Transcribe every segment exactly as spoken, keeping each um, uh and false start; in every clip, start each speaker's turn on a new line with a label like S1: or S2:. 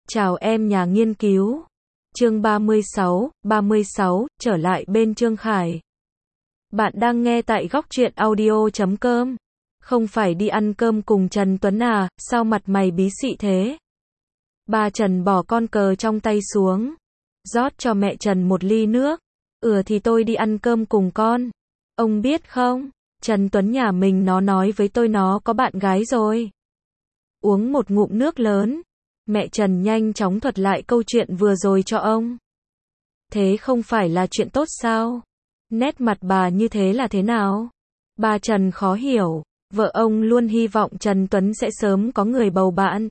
S1: Chào em nhà nghiên cứu. Chương ba mươi sáu, ba mươi sáu, trở lại bên Trương Khải. Bạn đang nghe tại góc truyện audio chấm com. Không phải đi ăn cơm cùng Trần Tuấn à, sao mặt mày bí xị thế? Ba Trần bỏ con cờ trong tay xuống, rót cho mẹ Trần một ly nước. Ừ thì tôi đi ăn cơm cùng con. Ông biết không, Trần Tuấn nhà mình nó nói với tôi nó có bạn gái rồi. Uống một ngụm nước lớn, mẹ Trần nhanh chóng thuật lại câu chuyện vừa rồi cho ông. Thế không phải là chuyện tốt sao? Nét mặt bà như thế là thế nào? Bà Trần khó hiểu, vợ ông luôn hy vọng Trần Tuấn sẽ sớm có người bầu bạn.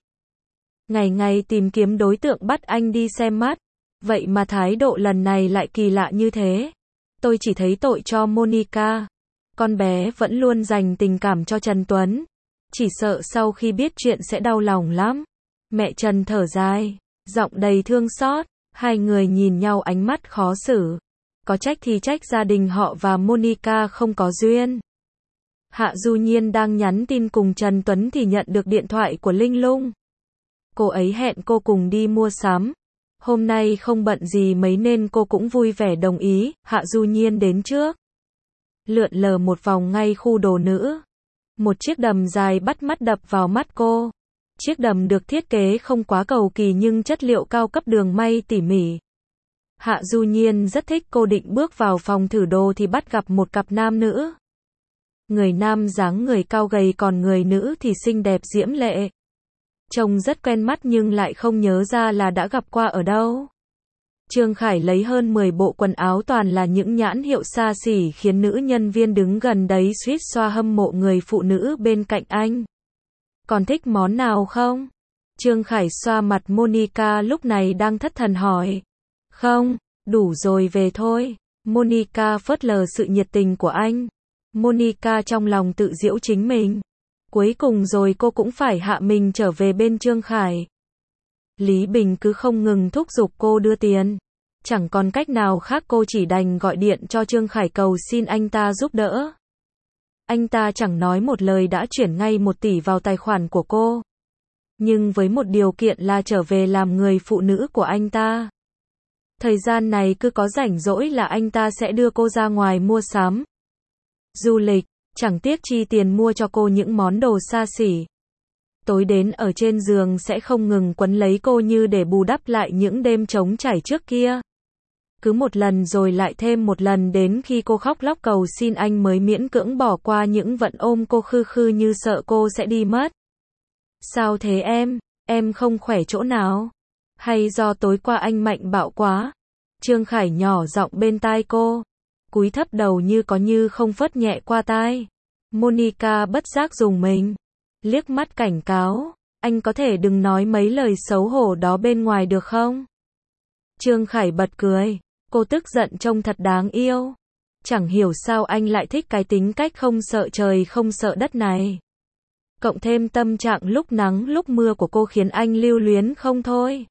S1: Ngày ngày tìm kiếm đối tượng bắt anh đi xem mắt, vậy mà thái độ lần này lại kỳ lạ như thế. Tôi chỉ thấy tội cho Monica. Con bé vẫn luôn dành tình cảm cho Trần Tuấn. Chỉ sợ sau khi biết chuyện sẽ đau lòng lắm. Mẹ Trần thở dài, giọng đầy thương xót. Hai người nhìn nhau ánh mắt khó xử. Có trách thì trách gia đình họ và Monica không có duyên. Hạ Du Nhiên đang nhắn tin cùng Trần Tuấn thì nhận được điện thoại của Linh Lung. Cô ấy hẹn cô cùng đi mua sắm. Hôm nay không bận gì mấy nên cô cũng vui vẻ đồng ý. Hạ Du Nhiên đến trước, lượn lờ một vòng ngay khu đồ nữ. Một chiếc đầm dài bắt mắt đập vào mắt cô. Chiếc đầm được thiết kế không quá cầu kỳ nhưng chất liệu cao cấp, đường may tỉ mỉ. Hạ Du Nhiên rất thích. Cô định bước vào phòng thử đồ thì bắt gặp một cặp nam nữ. Người nam dáng người cao gầy còn người nữ thì xinh đẹp diễm lệ. Trông rất quen mắt nhưng lại không nhớ ra là đã gặp qua ở đâu. Trương Khải lấy hơn mười bộ quần áo toàn là những nhãn hiệu xa xỉ khiến nữ nhân viên đứng gần đấy suýt xoa hâm mộ người phụ nữ bên cạnh anh. Còn thích món nào không? Trương Khải xoa mặt Monica lúc này đang thất thần hỏi. Không, đủ rồi về thôi. Monica phớt lờ sự nhiệt tình của anh. Monica trong lòng tự giễu chính mình. Cuối cùng rồi cô cũng phải hạ mình trở về bên Trương Khải. Lý Bình cứ không ngừng thúc giục cô đưa tiền. Chẳng còn cách nào khác, cô chỉ đành gọi điện cho Trương Khải cầu xin anh ta giúp đỡ. Anh ta chẳng nói một lời đã chuyển ngay một tỷ vào tài khoản của cô. Nhưng với một điều kiện là trở về làm người phụ nữ của anh ta. Thời gian này cứ có rảnh rỗi là anh ta sẽ đưa cô ra ngoài mua sắm, du lịch, chẳng tiếc chi tiền mua cho cô những món đồ xa xỉ. Tối đến ở trên giường sẽ không ngừng quấn lấy cô như để bù đắp lại những đêm trống trải trước kia. Cứ một lần rồi lại thêm một lần, đến khi cô khóc lóc cầu xin anh mới miễn cưỡng bỏ qua những vận ôm cô khư khư như sợ cô sẽ đi mất. Sao thế em? Em không khỏe chỗ nào? Hay do tối qua anh mạnh bạo quá? Trương Khải nhỏ giọng bên tai cô, cúi thấp đầu như có như không phớt nhẹ qua tai. Monica bất giác rùng mình, liếc mắt cảnh cáo, anh có thể đừng nói mấy lời xấu hổ đó bên ngoài được không? Trương Khải bật cười, cô tức giận trông thật đáng yêu. Chẳng hiểu sao anh lại thích cái tính cách không sợ trời không sợ đất này. Cộng thêm tâm trạng lúc nắng lúc mưa của cô khiến anh lưu luyến không thôi.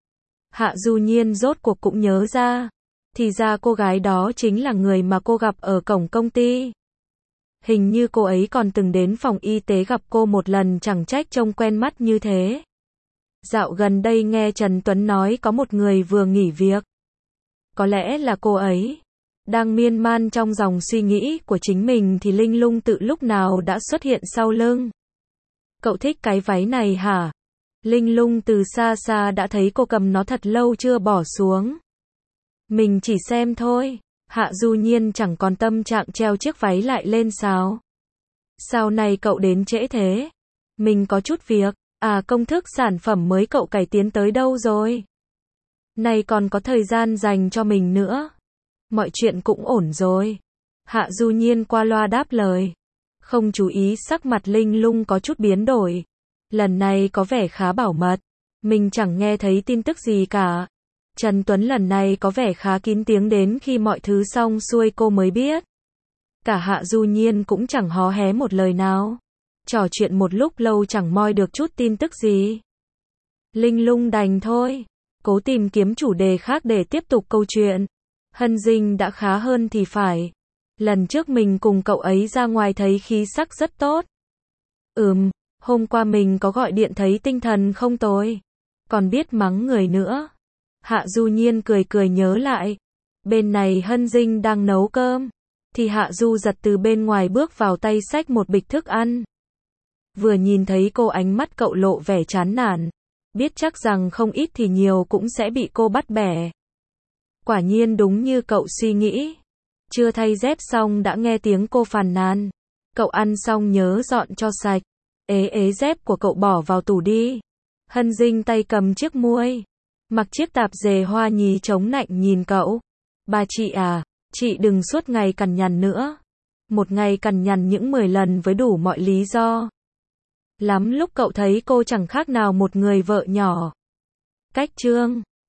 S1: Hạ Du Nhiên rốt cuộc cũng nhớ ra. Thì ra cô gái đó chính là người mà cô gặp ở cổng công ty. Hình như cô ấy còn từng đến phòng y tế gặp cô một lần, chẳng trách trông quen mắt như thế. Dạo gần đây nghe Trần Tuấn nói có một người vừa nghỉ việc. Có lẽ là cô ấy. Đang miên man trong dòng suy nghĩ của chính mình thì Linh Lung tự lúc nào đã xuất hiện sau lưng. Cậu thích cái váy này hả? Linh Lung từ xa xa đã thấy cô cầm nó thật lâu chưa bỏ xuống. Mình chỉ xem thôi. Hạ Du Nhiên chẳng còn tâm trạng treo chiếc váy lại lên sao? Sao này cậu đến trễ thế? Mình có chút việc. À, công thức sản phẩm mới cậu cải tiến tới đâu rồi? Này còn có thời gian dành cho mình nữa. Mọi chuyện cũng ổn rồi. Hạ Du Nhiên qua loa đáp lời. Không chú ý sắc mặt Linh Lung có chút biến đổi. Lần này có vẻ khá bảo mật. Mình chẳng nghe thấy tin tức gì cả. Trần Tuấn lần này có vẻ khá kín tiếng, đến khi mọi thứ xong xuôi cô mới biết. Cả Hạ Du Nhiên cũng chẳng hó hé một lời nào. Trò chuyện một lúc lâu chẳng moi được chút tin tức gì. Linh Lung đành thôi, cố tìm kiếm chủ đề khác để tiếp tục câu chuyện. Hân Dinh đã khá hơn thì phải. Lần trước mình cùng cậu ấy ra ngoài thấy khí sắc rất tốt. Ừm, hôm qua mình có gọi điện thấy tinh thần không tồi. còn biết mắng người nữa. Hạ Du Nhiên cười cười nhớ lại. Bên này Hân Dinh đang nấu cơm. Thì Hạ Du Giật từ bên ngoài bước vào, tay xách một bịch thức ăn. Vừa nhìn thấy cô ánh mắt cậu lộ vẻ chán nản. Biết chắc rằng không ít thì nhiều cũng sẽ bị cô bắt bẻ. Quả nhiên đúng như cậu suy nghĩ. Chưa thay dép xong đã nghe tiếng cô phàn nàn. Cậu ăn xong nhớ dọn cho sạch. Ế ế dép của cậu bỏ vào tủ đi. Hân Dinh tay cầm chiếc muôi. Mặc chiếc tạp dề hoa nhí chống nạnh nhìn cậu. Bà chị à, chị đừng suốt ngày cằn nhằn nữa. Một ngày cằn nhằn những mười lần với đủ mọi lý do. Lắm lúc cậu thấy cô chẳng khác nào một người vợ nhỏ. Cách chương